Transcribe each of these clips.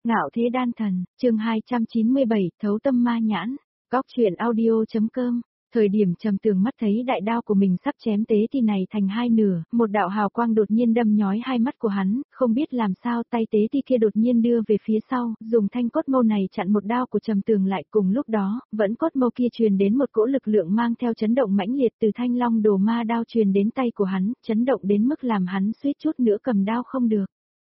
Ngạo thế đan thần, chương 297, thấu tâm ma nhãn, góc chuyện audio.com. Thời điểm Trầm Tường mắt thấy đại đao của mình sắp chém tế thì này thành hai nửa, một đạo hào quang đột nhiên đâm nhói hai mắt của hắn, không biết làm sao tay tế thì kia đột nhiên đưa về phía sau, dùng thanh cốt mâu này chặn một đao của Trầm Tường lại. Cùng lúc đó, vẫn cốt mâu kia truyền đến một cỗ lực lượng mang theo chấn động mãnh liệt từ thanh long đồ ma đao truyền đến tay của hắn, chấn động đến mức làm hắn suýt chút nữa cầm đao không được.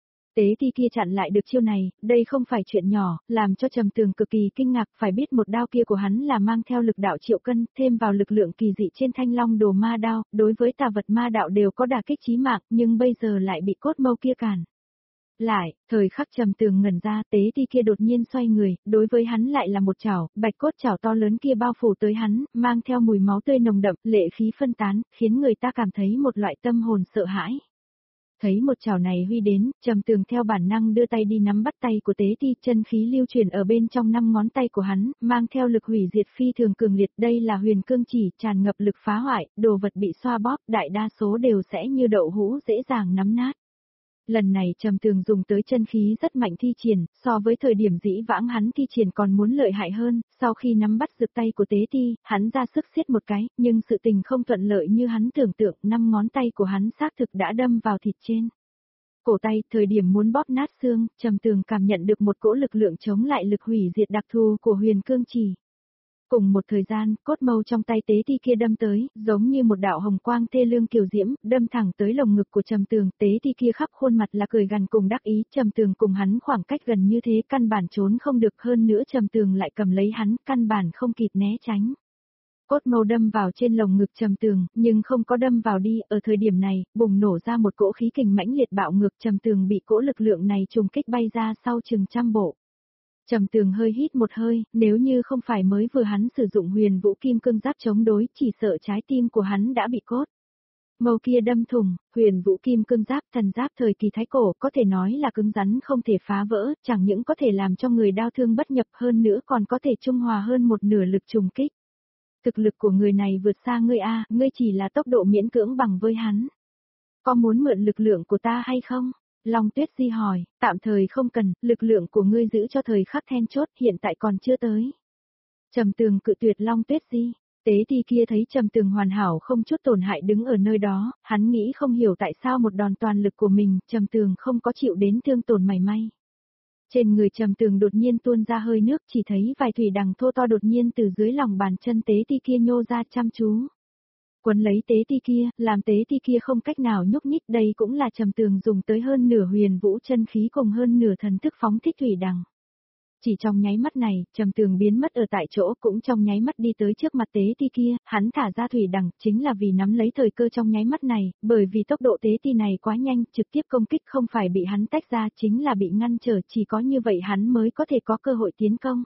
Tế thi kia chặn lại được chiêu này, đây không phải chuyện nhỏ, làm cho Trầm Tường cực kỳ kinh ngạc, phải biết một đao kia của hắn là mang theo lực đạo triệu cân, thêm vào lực lượng kỳ dị trên thanh long đồ ma đao, đối với tà vật ma đạo đều có đả kích chí mạng, nhưng bây giờ lại bị cốt mâu kia cản. Lại, thời khắc Trầm Tường ngẩn ra, tế thi kia đột nhiên xoay người, đối với hắn lại là một chảo, bạch cốt chảo to lớn kia bao phủ tới hắn, mang theo mùi máu tươi nồng đậm, lệ khí phân tán, khiến người ta cảm thấy một loại tâm hồn sợ hãi. Thấy một chảo này huy đến, Trầm Tường theo bản năng đưa tay đi nắm bắt tay của tế thi, chân khí lưu truyền ở bên trong 5 ngón tay của hắn, mang theo lực hủy diệt phi thường cường liệt, đây là huyền cương chỉ, tràn ngập lực phá hoại, đồ vật bị xoa bóp, đại đa số đều sẽ như đậu hũ dễ dàng nắm nát. Lần này Trầm Tường dùng tới chân khí rất mạnh thi triển, so với thời điểm dĩ vãng hắn thi triển còn muốn lợi hại hơn, sau khi nắm bắt giật tay của tế thi, hắn ra sức siết một cái, nhưng sự tình không thuận lợi như hắn tưởng tượng, 5 ngón tay của hắn xác thực đã đâm vào thịt trên cổ tay, thời điểm muốn bóp nát xương, Trầm Tường cảm nhận được một cỗ lực lượng chống lại lực hủy diệt đặc thù của huyền cương chỉ. Cùng một thời gian, cốt mâu trong tay tế thi kia đâm tới, giống như một đạo hồng quang thê lương kiều diễm, đâm thẳng tới lồng ngực của Trầm Tường, tế thi kia khắp khuôn mặt là cười gằn cùng đắc ý, Trầm Tường cùng hắn khoảng cách gần như thế, căn bản trốn không được, hơn nữa Trầm Tường lại cầm lấy hắn, căn bản không kịp né tránh. Cốt mâu đâm vào trên lồng ngực Trầm Tường, nhưng không có đâm vào đi, ở thời điểm này, bùng nổ ra một cỗ khí kình mãnh liệt bạo ngược, Trầm Tường bị cỗ lực lượng này trùng kích bay ra sau chừng trăm bộ. Trầm Tường hơi hít một hơi, nếu như không phải mới vừa hắn sử dụng huyền vũ kim cương giáp chống đối, chỉ sợ trái tim của hắn đã bị cốt mâu kia đâm thủng. Huyền vũ kim cương giáp, thần giáp thời kỳ thái cổ, có thể nói là cứng rắn không thể phá vỡ, chẳng những có thể làm cho người đau thương bất nhập, hơn nữa còn có thể trung hòa hơn một nửa lực trùng kích. Thực lực của người này vượt xa ngươi a, ngươi chỉ là tốc độ miễn cưỡng bằng với hắn. Có muốn mượn lực lượng của ta hay không? Long Tuyết Di hỏi, tạm thời không cần, lực lượng của ngươi giữ cho thời khắc then chốt, hiện tại còn chưa tới. Trầm Tường cự tuyệt Long Tuyết Di. Tế thi kia thấy Trầm Tường hoàn hảo không chút tổn hại đứng ở nơi đó, hắn nghĩ không hiểu tại sao một đòn toàn lực của mình, Trầm Tường không có chịu đến thương tổn mảy may. Trên người Trầm Tường đột nhiên tuôn ra hơi nước, chỉ thấy vài thủy đằng thô to đột nhiên từ dưới lòng bàn chân tế thi kia nhô ra chăm chú. Quấn lấy tế thi kia, làm tế thi kia không cách nào nhúc nhích, đây cũng là Trầm Tường dùng tới hơn nửa huyền vũ chân khí cùng hơn nửa thần thức phóng thích thủy đằng. Chỉ trong nháy mắt này, Trầm Tường biến mất ở tại chỗ, cũng trong nháy mắt đi tới trước mặt tế thi kia, hắn thả ra thủy đằng, chính là vì nắm lấy thời cơ trong nháy mắt này, bởi vì tốc độ tế thi này quá nhanh, trực tiếp công kích không phải bị hắn tách ra, chính là bị ngăn trở, chỉ có như vậy hắn mới có thể có cơ hội tiến công.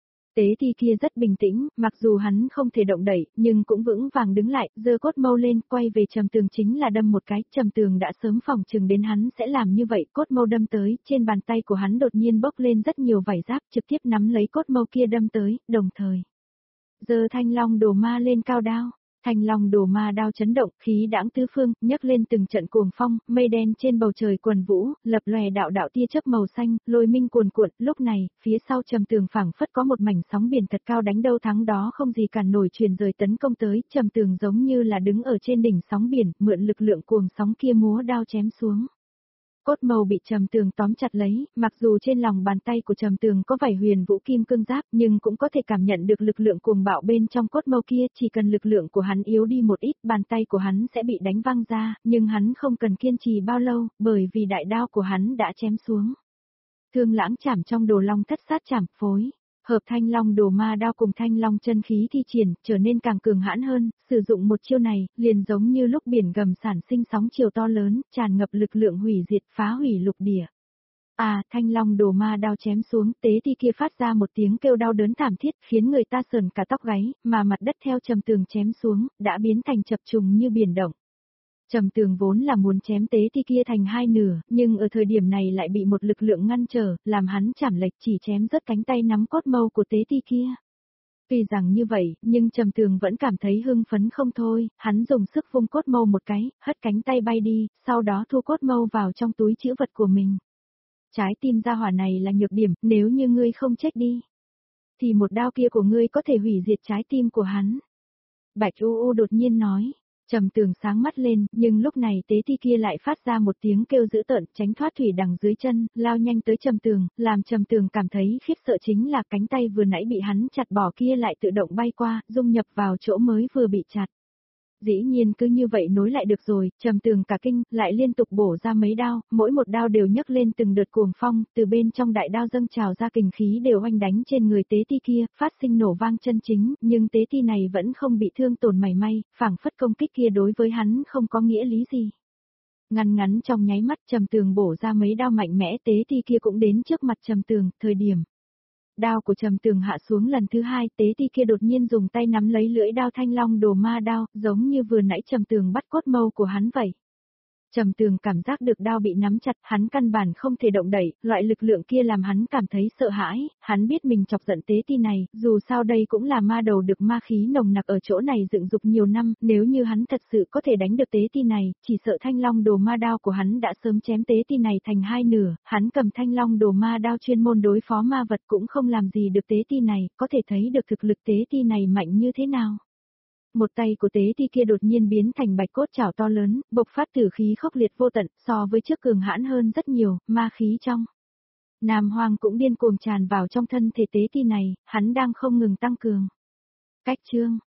Tế thi kia rất bình tĩnh, mặc dù hắn không thể động đẩy, nhưng cũng vững vàng đứng lại, giơ cốt mâu lên, quay về Trầm Tường chính là đâm một cái, Trầm Tường đã sớm phỏng chừng đến hắn sẽ làm như vậy, cốt mâu đâm tới, trên bàn tay của hắn đột nhiên bốc lên rất nhiều vảy giáp, trực tiếp nắm lấy cốt mâu kia đâm tới, đồng thời giơ thanh long đồ ma lên cao đao. Thanh long đồ ma đao chấn động, khí đãng tứ phương, nhấc lên từng trận cuồng phong, mây đen trên bầu trời quần vũ, lập lòe đạo đạo tia chớp màu xanh, lôi minh cuồn cuộn, lúc này, phía sau Trầm Tường phảng phất có một mảnh sóng biển thật cao đánh đâu thắng đó không gì cản nổi truyền rời tấn công tới, Trầm Tường giống như là đứng ở trên đỉnh sóng biển, mượn lực lượng cuồng sóng kia múa đao chém xuống. Cốt mâu bị Trầm Tường tóm chặt lấy, mặc dù trên lòng bàn tay của Trầm Tường có vảy huyền vũ kim cương giáp, nhưng cũng có thể cảm nhận được lực lượng cuồng bạo bên trong cốt mâu kia, chỉ cần lực lượng của hắn yếu đi một ít, bàn tay của hắn sẽ bị đánh văng ra, nhưng hắn không cần kiên trì bao lâu, bởi vì đại đao của hắn đã chém xuống. Thương lãng chảm trong đồ long thất sát chảm phối. Hợp thanh long đồ ma đao cùng thanh long chân khí thi triển, trở nên càng cường hãn hơn, sử dụng một chiêu này, liền giống như lúc biển gầm sản sinh sóng chiều to lớn, tràn ngập lực lượng hủy diệt phá hủy lục địa. Thanh long đồ ma đao chém xuống, tế thi kia phát ra một tiếng kêu đau đớn thảm thiết, khiến người ta sờn cả tóc gáy, mà mặt đất theo Trầm Tường chém xuống, đã biến thành chập trùng như biển động. Trầm Tường vốn là muốn chém tế thi kia thành hai nửa, nhưng ở thời điểm này lại bị một lực lượng ngăn trở, làm hắn chảm lệch chỉ chém rớt cánh tay nắm cốt mâu của tế thi kia. Tuy rằng như vậy, nhưng Trầm Tường vẫn cảm thấy hưng phấn không thôi, hắn dùng sức vung cốt mâu một cái, hất cánh tay bay đi, sau đó thu cốt mâu vào trong túi trữ vật của mình. Trái tim gia hỏa này là nhược điểm, nếu như ngươi không chết đi, thì một đao kia của ngươi có thể hủy diệt trái tim của hắn. Bạch U đột nhiên nói. Trầm Tường sáng mắt lên, nhưng lúc này tế thi kia lại phát ra một tiếng kêu dữ tợn, tránh thoát thủy đằng dưới chân, lao nhanh tới Trầm Tường, làm Trầm Tường cảm thấy khiếp sợ chính là cánh tay vừa nãy bị hắn chặt bỏ kia lại tự động bay qua, dung nhập vào chỗ mới vừa bị chặt. Dĩ nhiên cứ như vậy nối lại được rồi, Trầm Tường cả kinh, lại liên tục bổ ra mấy đao, mỗi một đao đều nhấc lên từng đợt cuồng phong, từ bên trong đại đao dâng trào ra kình khí đều oanh đánh trên người tế ti kia, phát sinh nổ vang chân chính, nhưng tế ti này vẫn không bị thương tổn mảy may, phảng phất công kích kia đối với hắn không có nghĩa lý gì. Ngăn ngắn trong nháy mắt Trầm Tường bổ ra mấy đao mạnh mẽ, tế ti kia cũng đến trước mặt Trầm Tường, thời điểm đao của Trầm Tường hạ xuống lần thứ hai, tế ti kia đột nhiên dùng tay nắm lấy lưỡi đao Thanh Long Đồ Ma đao, giống như vừa nãy Trầm Tường bắt cốt mâu của hắn vậy. Trầm Tường cảm giác được đao bị nắm chặt, hắn căn bản không thể động đậy, loại lực lượng kia làm hắn cảm thấy sợ hãi, hắn biết mình chọc giận tế ti này, dù sao đây cũng là ma đầu được ma khí nồng nặc ở chỗ này dựng dục nhiều năm, nếu như hắn thật sự có thể đánh được tế ti này, chỉ sợ Thanh Long Đồ Ma đao của hắn đã sớm chém tế ti này thành hai nửa, hắn cầm Thanh Long Đồ Ma đao chuyên môn đối phó ma vật cũng không làm gì được tế ti này, có thể thấy được thực lực tế ti này mạnh như thế nào. Một tay của tế ti kia đột nhiên biến thành bạch cốt chảo to lớn, bộc phát tử khí khốc liệt vô tận, so với trước cường hãn hơn rất nhiều, ma khí trong Nam Hoang cũng điên cuồng tràn vào trong thân thể tế ti này, hắn đang không ngừng tăng cường. Cách chương